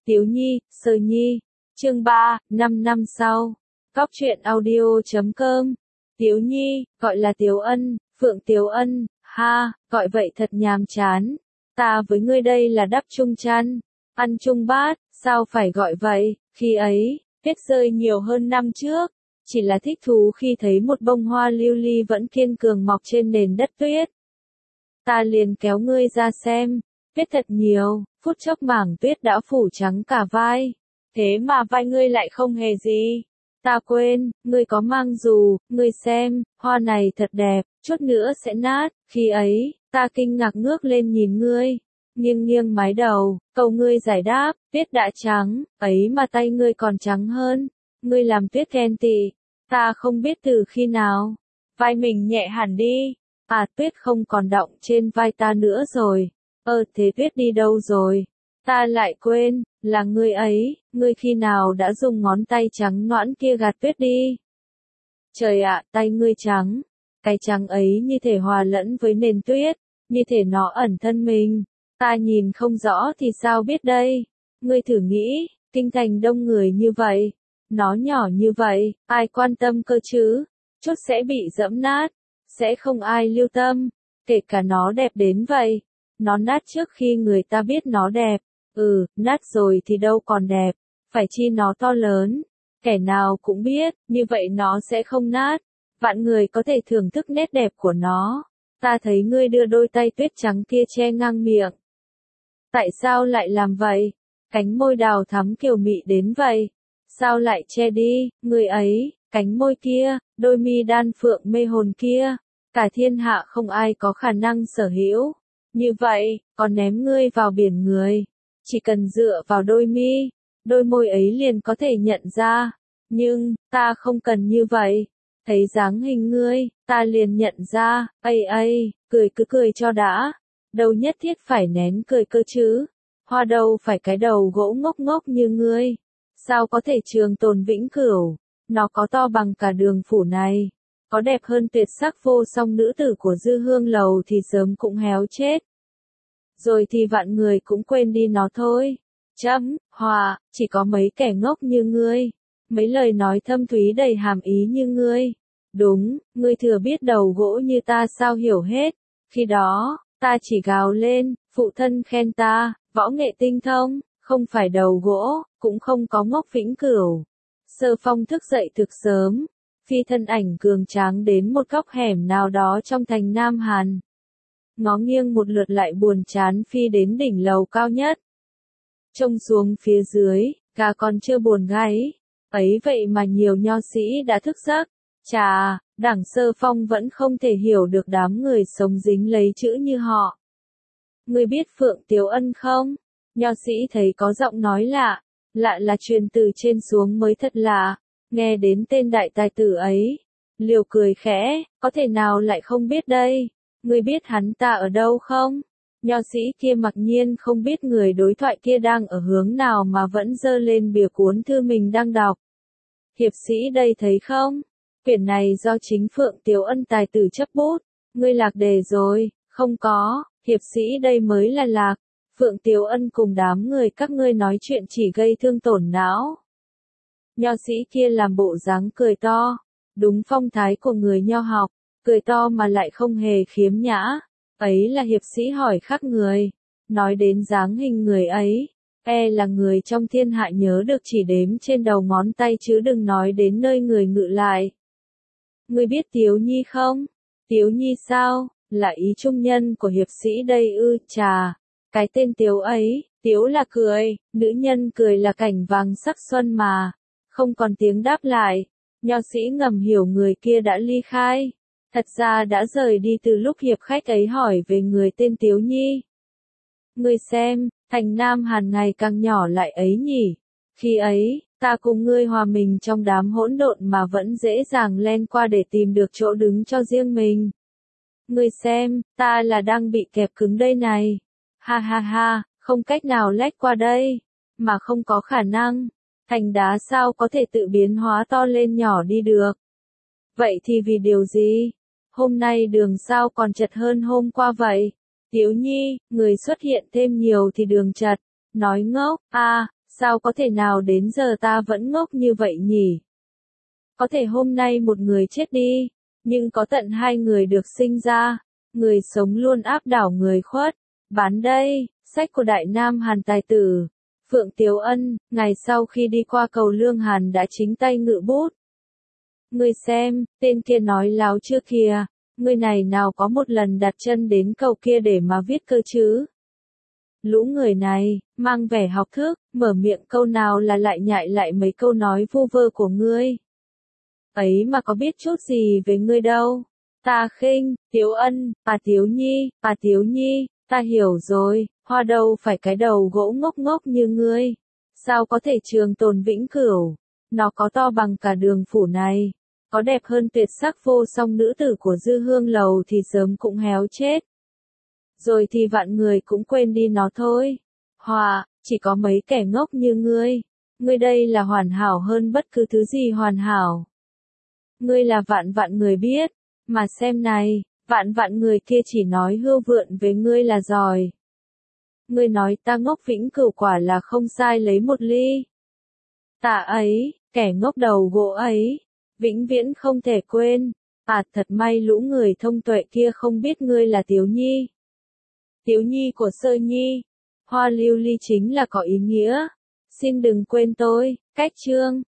Tiếu Nhi, Sơ Nhi. Chương 3, 5 năm sau. Góc truyện audio.com. Tiếu Nhi, gọi là Tiếu Ân, Phượng Tiếu Ân, ha, gọi vậy thật nhàm chán. Ta với ngươi đây là đắp chung chăn, ăn chung bát, sao phải gọi vậy? Khi ấy, tuyết rơi nhiều hơn năm trước, chỉ là thích thú khi thấy một bông hoa lưu ly vẫn kiên cường mọc trên nền đất tuyết. Ta liền kéo ngươi ra xem, tuyết thật nhiều, phút chốc mảng tuyết đã phủ trắng cả vai. Thế mà vai ngươi lại không hề gì. Ta quên, ngươi có mang dù, ngươi xem, hoa này thật đẹp, chút nữa sẽ nát. Khi ấy, ta kinh ngạc ngước lên nhìn ngươi, nghiêng nghiêng mái đầu, cầu ngươi giải đáp, tuyết đã trắng, ấy mà tay ngươi còn trắng hơn. Ngươi làm tuyết ghen tị, ta không biết từ khi nào. Vai mình nhẹ hẳn đi, tuyết không còn đọng trên vai ta nữa rồi. Thế tuyết đi đâu rồi? Ta lại quên, là ngươi ấy, ngươi khi nào đã dùng ngón tay trắng nõn kia gạt tuyết đi? Trời ạ, tay ngươi trắng, cái trắng ấy như thể hòa lẫn với nền tuyết, như thể nó ẩn thân mình. Ta nhìn không rõ thì sao biết đây? Ngươi thử nghĩ, kinh thành đông người như vậy, nó nhỏ như vậy, ai quan tâm cơ chứ? Chút sẽ bị dẫm nát, sẽ không ai lưu tâm, kể cả nó đẹp đến vậy. Nó nát trước khi người ta biết nó đẹp. Nát rồi thì đâu còn đẹp, phải chi nó to lớn. Kẻ nào cũng biết, như vậy nó sẽ không nát. Vạn người có thể thưởng thức nét đẹp của nó. Ta thấy ngươi đưa đôi tay tuyết trắng kia che ngang miệng. Tại sao lại làm vậy? Cánh môi đào thắm kiều mị đến vậy. Sao lại che đi, ngươi ấy, cánh môi kia, đôi mi đan phượng mê hồn kia. Cả thiên hạ không ai có khả năng sở hữu. Như vậy, còn ném ngươi vào biển người. Chỉ cần dựa vào đôi mi, đôi môi ấy liền có thể nhận ra. Nhưng, ta không cần như vậy. Thấy dáng hình ngươi, ta liền nhận ra, cười cứ cười cho đã. Đâu nhất thiết phải nén cười cơ chứ. Hoa đâu phải cái đầu gỗ ngốc ngốc như ngươi. Sao có thể trường tồn vĩnh cửu. Nó có to bằng cả đường phủ này. Có đẹp hơn tuyệt sắc vô song nữ tử của Dư Hương Lầu thì sớm cũng héo chết. Rồi thì vạn người cũng quên đi nó thôi. Hòa, chỉ có mấy kẻ ngốc như ngươi. Mấy lời nói thâm thúy đầy hàm ý như ngươi. Đúng, ngươi thừa biết đầu gỗ như ta sao hiểu hết. Khi đó, ta chỉ gào lên, phụ thân khen ta, võ nghệ tinh thông, không phải đầu gỗ, cũng không có ngốc vĩnh cửu. Sơ Phong thức dậy thực sớm, phi thân ảnh cường tráng đến một góc hẻm nào đó trong thành Nam Hàn. Ngó nghiêng một lượt lại buồn chán phi đến đỉnh lầu cao nhất. Trông xuống phía dưới, gà còn chưa buồn gáy. Ấy vậy mà nhiều nho sĩ đã thức giấc. Chà, đảng Sơ Phong vẫn không thể hiểu được đám người sống dính lấy chữ như họ. Ngươi biết Phượng Tiếu Ân không? Nho sĩ thấy có giọng nói lạ. Lạ là truyền từ trên xuống mới thật lạ. Nghe đến tên đại tài tử ấy. Liều cười khẽ, có thể nào lại không biết đây? Ngươi biết hắn ta ở đâu không? Nho sĩ kia mặc nhiên không biết người đối thoại kia đang ở hướng nào mà vẫn giơ lên bìa cuốn thư mình đang đọc. Hiệp sĩ đây thấy không? Quyển này do chính Phượng Tiếu Ân tài tử chấp bút. Ngươi lạc đề rồi, không có, hiệp sĩ đây mới là lạc. Phượng Tiếu Ân cùng đám người các ngươi nói chuyện chỉ gây thương tổn não. Nho sĩ kia làm bộ dáng cười to. Đúng phong thái của người nho học. Cười to mà lại không hề khiếm nhã. Ấy là hiệp sĩ hỏi khác người. Nói đến dáng hình người ấy. Là người trong thiên hạ nhớ được chỉ đếm trên đầu ngón tay chứ đừng nói đến nơi người ngự lại. Ngươi biết Tiếu Nhi không? Tiếu Nhi sao? Là ý trung nhân của hiệp sĩ đây ư? Chà, cái tên Tiếu ấy, Tiếu là cười, nữ nhân cười là cảnh vàng sắc xuân mà. Không còn tiếng đáp lại. Nho sĩ ngầm hiểu người kia đã ly khai. Thật ra đã rời đi từ lúc hiệp khách ấy hỏi về người tên Tiếu Nhi. Ngươi xem, thành Nam Hàn ngày càng nhỏ lại ấy nhỉ. Khi ấy, ta cùng ngươi hòa mình trong đám hỗn độn mà vẫn dễ dàng len qua để tìm được chỗ đứng cho riêng mình. Ngươi xem, ta là đang bị kẹp cứng đây này. Ha ha ha, không cách nào lách qua đây. Mà không có khả năng. Thành đá sao có thể tự biến hóa to lên nhỏ đi được. Vậy thì vì điều gì? Hôm nay đường sao còn chật hơn hôm qua vậy? Tiếu Nhi, người xuất hiện thêm nhiều thì đường chật. Nói ngốc, Sao có thể nào đến giờ ta vẫn ngốc như vậy nhỉ? Có thể hôm nay một người chết đi, nhưng có tận hai người được sinh ra, người sống luôn áp đảo người khuất. Bán đây, sách của Đại Nam Hàn tài tử, Phượng Tiếu Ân, ngày sau khi đi qua cầu Lương Hàn đã chính tay ngự bút. Ngươi xem, tên kia nói láo chưa kìa, ngươi này nào có một lần đặt chân đến cầu kia để mà viết cơ chứ? Lũ người này, mang vẻ học thức, mở miệng câu nào là lại nhại lại mấy câu nói vu vơ của ngươi. Ấy mà có biết chút gì về ngươi đâu. Ta khinh, Tiếu Ân, Tiếu Nhi, ta hiểu rồi, hoa đâu phải cái đầu gỗ ngốc ngốc như ngươi. Sao có thể trường tồn vĩnh cửu, nó có to bằng cả đường phủ này. Có đẹp hơn tuyệt sắc vô song nữ tử của Dư Hương Lầu thì sớm cũng héo chết. Rồi thì vạn người cũng quên đi nó thôi. Hòa, chỉ có mấy kẻ ngốc như ngươi. Ngươi đây là hoàn hảo hơn bất cứ thứ gì hoàn hảo. Ngươi là vạn vạn người biết, mà xem này, vạn vạn người kia chỉ nói hưu vượn với ngươi là giỏi. Ngươi nói ta ngốc vĩnh cửu quả là không sai lấy một ly. Ta ấy, kẻ ngốc đầu gỗ ấy, vĩnh viễn không thể quên. Thật may lũ người thông tuệ kia không biết ngươi là Tiếu Nhi. Tiếu Nhi của Sơ Nhi, hoa lưu ly chính là có ý nghĩa. Xin đừng quên tôi, cách chương.